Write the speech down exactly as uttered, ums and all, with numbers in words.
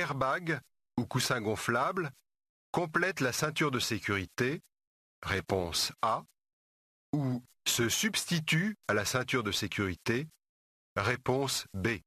airbag ou coussin gonflable complète la ceinture de sécurité, réponse A, ou se substitue à la ceinture de sécurité, réponse B.